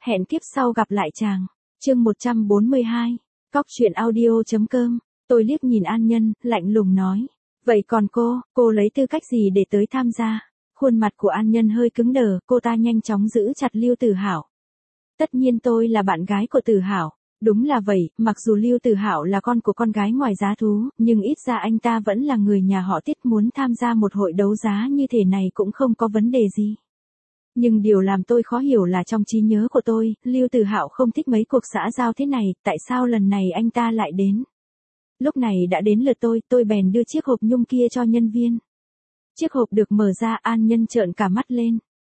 Hẹn kiếp sau gặp lại chàng. Chương 142. Cóc truyện audio.com. Tôi liếc nhìn An Nhân, lạnh lùng nói. Vậy còn cô lấy tư cách gì để tới tham gia? Khuôn mặt của An Nhân hơi cứng đờ, cô ta nhanh chóng giữ chặt Lưu Tử Hạo. Tất nhiên tôi là bạn gái của Tử Hạo. Đúng là vậy, mặc dù Lưu Tử Hạo là con của con gái ngoài giá thú, nhưng ít ra anh ta vẫn là người nhà họ Tiết, muốn tham gia một hội đấu giá như thế này cũng không có vấn đề gì. Nhưng điều làm tôi khó hiểu là trong trí nhớ của tôi, Lưu Tử Hạo không thích mấy cuộc xã giao thế này, tại sao lần này anh ta lại đến? Lúc này đã đến lượt tôi bèn đưa chiếc hộp nhung kia cho nhân viên. Chiếc hộp được mở ra, An Nhân trợn cả mắt lên.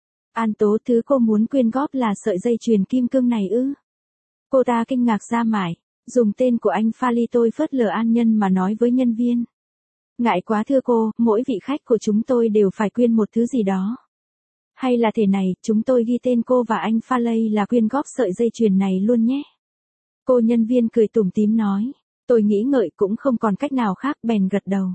An Tố, thứ cô muốn quyên góp là sợi dây chuyền kim cương này ư? Cô ta kinh ngạc ra mải, dùng tên của anh Pha Ly. Tôi phớt lờ An Nhân mà nói với nhân viên. Ngại quá thưa cô, mỗi vị khách của chúng tôi đều phải quyên một thứ gì đó. Hay là thế này, chúng tôi ghi tên cô và anh Pha Lây là quyên góp sợi dây chuyền này luôn nhé. Cô nhân viên cười tủm tím nói. Tôi nghĩ ngợi cũng không còn cách nào khác, bèn gật đầu.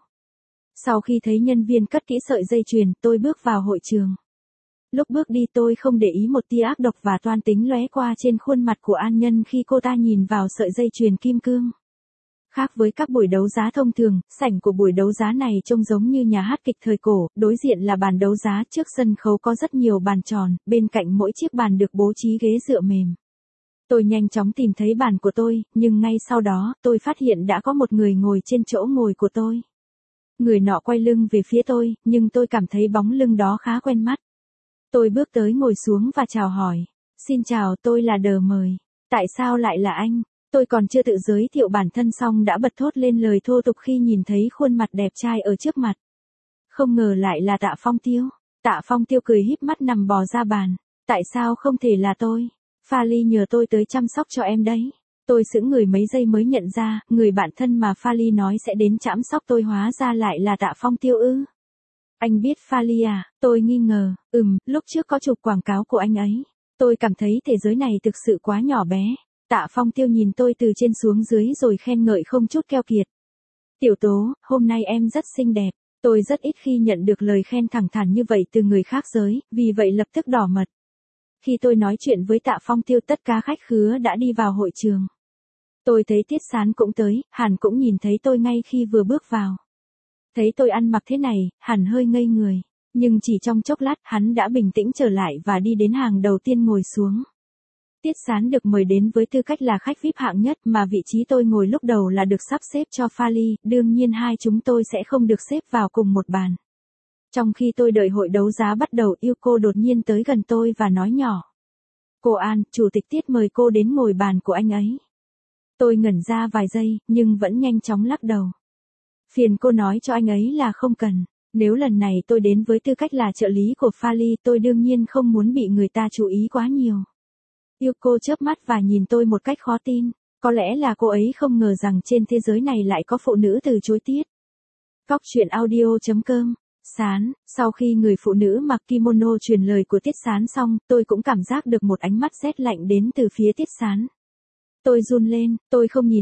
Sau khi thấy nhân viên cất kỹ sợi dây chuyền, tôi bước vào hội trường. Lúc bước đi tôi không để ý một tia ác độc và toan tính lóe qua trên khuôn mặt của An Nhân khi cô ta nhìn vào sợi dây chuyền kim cương. Khác với các buổi đấu giá thông thường, sảnh của buổi đấu giá này trông giống như nhà hát kịch thời cổ, đối diện là bàn đấu giá, trước sân khấu có rất nhiều bàn tròn, bên cạnh mỗi chiếc bàn được bố trí ghế dựa mềm. Tôi nhanh chóng tìm thấy bàn của tôi, nhưng ngay sau đó, tôi phát hiện đã có một người ngồi trên chỗ ngồi của tôi. Người nọ quay lưng về phía tôi, nhưng tôi cảm thấy bóng lưng đó khá quen mắt. Tôi bước tới ngồi xuống và chào hỏi. Xin chào, tôi là Đờ Mời. Tại sao lại là anh? Tôi còn chưa tự giới thiệu bản thân xong đã bật thốt lên lời thô tục khi nhìn thấy khuôn mặt đẹp trai ở trước mặt. Không ngờ lại là Tạ Phong Tiêu. Tạ Phong Tiêu cười híp mắt nằm bò ra bàn. Tại sao không thể là tôi? Pha Ly nhờ tôi tới chăm sóc cho em đấy. Tôi sững người mấy giây mới nhận ra, người bạn thân mà Pha Ly nói sẽ đến chăm sóc tôi hóa ra lại là Tạ Phong Tiêu ư? Anh biết Pha Ly à? Tôi nghi ngờ. Lúc trước có chụp quảng cáo của anh ấy. Tôi cảm thấy thế giới này thực sự quá nhỏ bé. Tạ Phong Tiêu nhìn tôi từ trên xuống dưới rồi khen ngợi không chút keo kiệt. Tiểu Tố, hôm nay em rất xinh đẹp. Tôi rất ít khi nhận được lời khen thẳng thắn như vậy từ người khác giới, vì vậy lập tức đỏ mặt. Khi tôi nói chuyện với Tạ Phong Tiêu, tất cả khách khứa đã đi vào hội trường. Tôi thấy Tiết Sán cũng tới, Hàn cũng nhìn thấy tôi ngay khi vừa bước vào. Thấy tôi ăn mặc thế này, Hàn hơi ngây người. Nhưng chỉ trong chốc lát, hắn đã bình tĩnh trở lại và đi đến hàng đầu tiên ngồi xuống. Tiết Sán được mời đến với tư cách là khách VIP hạng nhất, mà vị trí tôi ngồi lúc đầu là được sắp xếp cho Pha Ly, đương nhiên hai chúng tôi sẽ không được xếp vào cùng một bàn. Trong khi tôi đợi hội đấu giá bắt đầu, yêu cô đột nhiên tới gần tôi và nói nhỏ. Cô An, chủ tịch Tiết mời cô đến ngồi bàn của anh ấy. Tôi ngẩn ra vài giây, nhưng vẫn nhanh chóng lắc đầu. Phiền cô nói cho anh ấy là không cần. Nếu lần này tôi đến với tư cách là trợ lý của Pha Ly, tôi đương nhiên không muốn bị người ta chú ý quá nhiều. Yêu cô chớp mắt và nhìn tôi một cách khó tin. Có lẽ là cô ấy không ngờ rằng trên thế giới này lại có phụ nữ từ chối Tiết. Cóc truyện audio.com. Sán, sau khi người phụ nữ mặc kimono truyền lời của Tiết Sán xong, tôi cũng cảm giác được một ánh mắt rét lạnh đến từ phía Tiết Sán. Tôi run lên, tôi không nhìn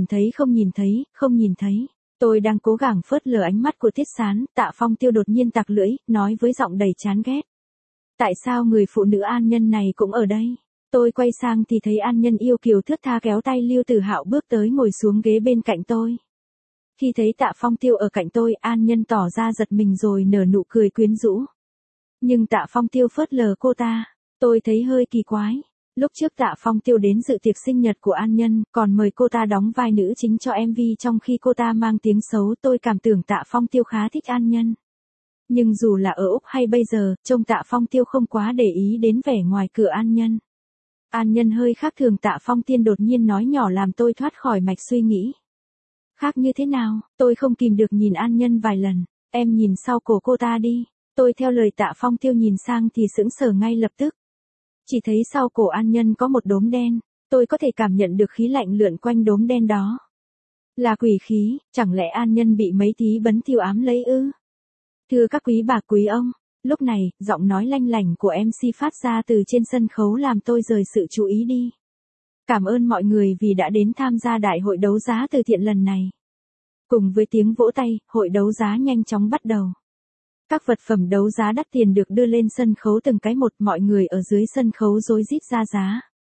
thấy. Tôi đang cố gắng phớt lờ ánh mắt của Tiết Sán, Tạ Phong Tiêu đột nhiên tặc lưỡi, nói với giọng đầy chán ghét. Tại sao người phụ nữ An Nhân này cũng ở đây? Tôi quay sang thì thấy An Nhân yêu kiều thướt tha kéo tay Lưu Tử Hạo bước tới ngồi xuống ghế bên cạnh tôi. Khi thấy Tạ Phong Tiêu ở cạnh tôi, An Nhân tỏ ra giật mình rồi nở nụ cười quyến rũ. Nhưng Tạ Phong Tiêu phớt lờ cô ta. Tôi thấy hơi kỳ quái. Lúc trước Tạ Phong Tiêu đến dự tiệc sinh nhật của An Nhân, còn mời cô ta đóng vai nữ chính cho MV trong khi cô ta mang tiếng xấu. Tôi cảm tưởng Tạ Phong Tiêu khá thích An Nhân. Nhưng dù là ở Úc hay bây giờ, trông Tạ Phong Tiêu không quá để ý đến vẻ ngoài cửa An Nhân. An Nhân hơi khác thường, Tạ Phong Tiên đột nhiên nói nhỏ làm tôi thoát khỏi mạch suy nghĩ. Khác như thế nào? Tôi không kìm được nhìn An Nhân vài lần. Em nhìn sau cổ cô ta đi. Tôi theo lời Tạ Phong Tiêu nhìn sang thì sững sờ ngay lập tức. Chỉ thấy sau cổ An Nhân có một đốm đen. Tôi có thể cảm nhận được khí lạnh lượn quanh đốm đen đó. Là quỷ khí, chẳng lẽ An Nhân bị mấy tí bấn tiêu ám lấy ư? Thưa các quý bà quý ông, lúc này, giọng nói lanh lảnh của MC phát ra từ trên sân khấu làm tôi rời sự chú ý đi. Cảm ơn mọi người vì đã đến tham gia đại hội đấu giá từ thiện lần này. Cùng với tiếng vỗ tay, hội đấu giá nhanh chóng bắt đầu. Các vật phẩm đấu giá đắt tiền được đưa lên sân khấu từng cái một, mọi người ở dưới sân khấu rối rít ra giá.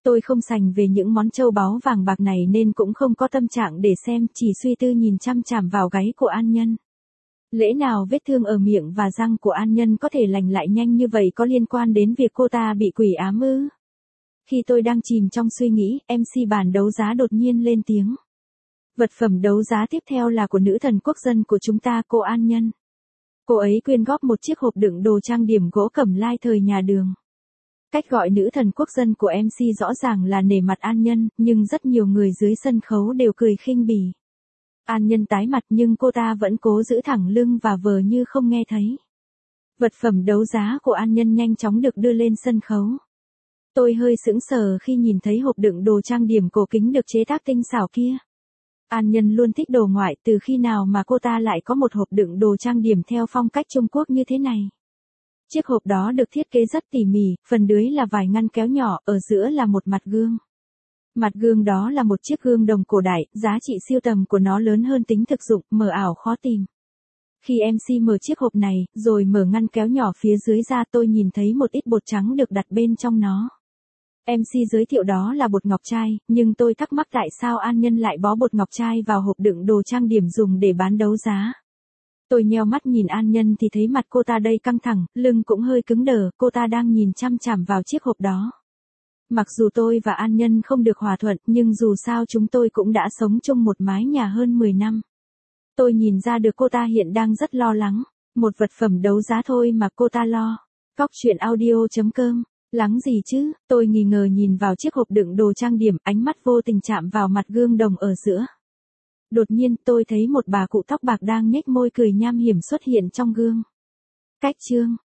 Tôi không sành về những món châu báu vàng bạc này nên cũng không có tâm trạng để xem, chỉ suy tư nhìn chăm chằm vào gáy của An Nhân. Lẽ nào vết thương ở miệng và răng của An Nhân có thể lành lại nhanh như vậy có liên quan đến việc cô ta bị quỷ ám ư? Khi tôi đang chìm trong suy nghĩ, MC bàn đấu giá đột nhiên lên tiếng. Vật phẩm đấu giá tiếp theo là của nữ thần quốc dân của chúng ta, cô An Nhân. Cô ấy quyên góp một chiếc hộp đựng đồ trang điểm gỗ cẩm lai thời nhà Đường. Cách gọi nữ thần quốc dân của MC rõ ràng là nể mặt An Nhân, nhưng rất nhiều người dưới sân khấu đều cười khinh bỉ. An Nhân tái mặt nhưng cô ta vẫn cố giữ thẳng lưng và vờ như không nghe thấy. Vật phẩm đấu giá của An Nhân nhanh chóng được đưa lên sân khấu. Tôi hơi sững sờ khi nhìn thấy hộp đựng đồ trang điểm cổ kính được chế tác tinh xảo kia. An Nhân luôn thích đồ ngoại, từ khi nào mà cô ta lại có một hộp đựng đồ trang điểm theo phong cách Trung Quốc như thế này. Chiếc hộp đó được thiết kế rất tỉ mỉ, phần dưới là vài ngăn kéo nhỏ, ở giữa là một mặt gương. Mặt gương đó là một chiếc gương đồng cổ đại, giá trị sưu tầm của nó lớn hơn tính thực dụng, mờ ảo khó tìm. Khi MC mở chiếc hộp này, rồi mở ngăn kéo nhỏ phía dưới ra, tôi nhìn thấy một ít bột trắng được đặt bên trong nó. MC giới thiệu đó là bột ngọc trai, nhưng tôi thắc mắc tại sao An Nhân lại bó bột ngọc trai vào hộp đựng đồ trang điểm dùng để bán đấu giá. Tôi nheo mắt nhìn An Nhân thì thấy mặt cô ta đầy căng thẳng, lưng cũng hơi cứng đờ, cô ta đang nhìn chăm chằm vào chiếc hộp đó. Mặc dù tôi và An Nhân không được hòa thuận, nhưng dù sao chúng tôi cũng đã sống chung một mái nhà hơn 10 năm. Tôi nhìn ra được cô ta hiện đang rất lo lắng. Một vật phẩm đấu giá thôi mà cô ta lo. Cóc truyện audio.com. Lắng gì chứ, tôi nghi ngờ nhìn vào chiếc hộp đựng đồ trang điểm, ánh mắt vô tình chạm vào mặt gương đồng ở giữa. Đột nhiên tôi thấy một bà cụ tóc bạc đang nhếch môi cười nham hiểm xuất hiện trong gương. Cách chương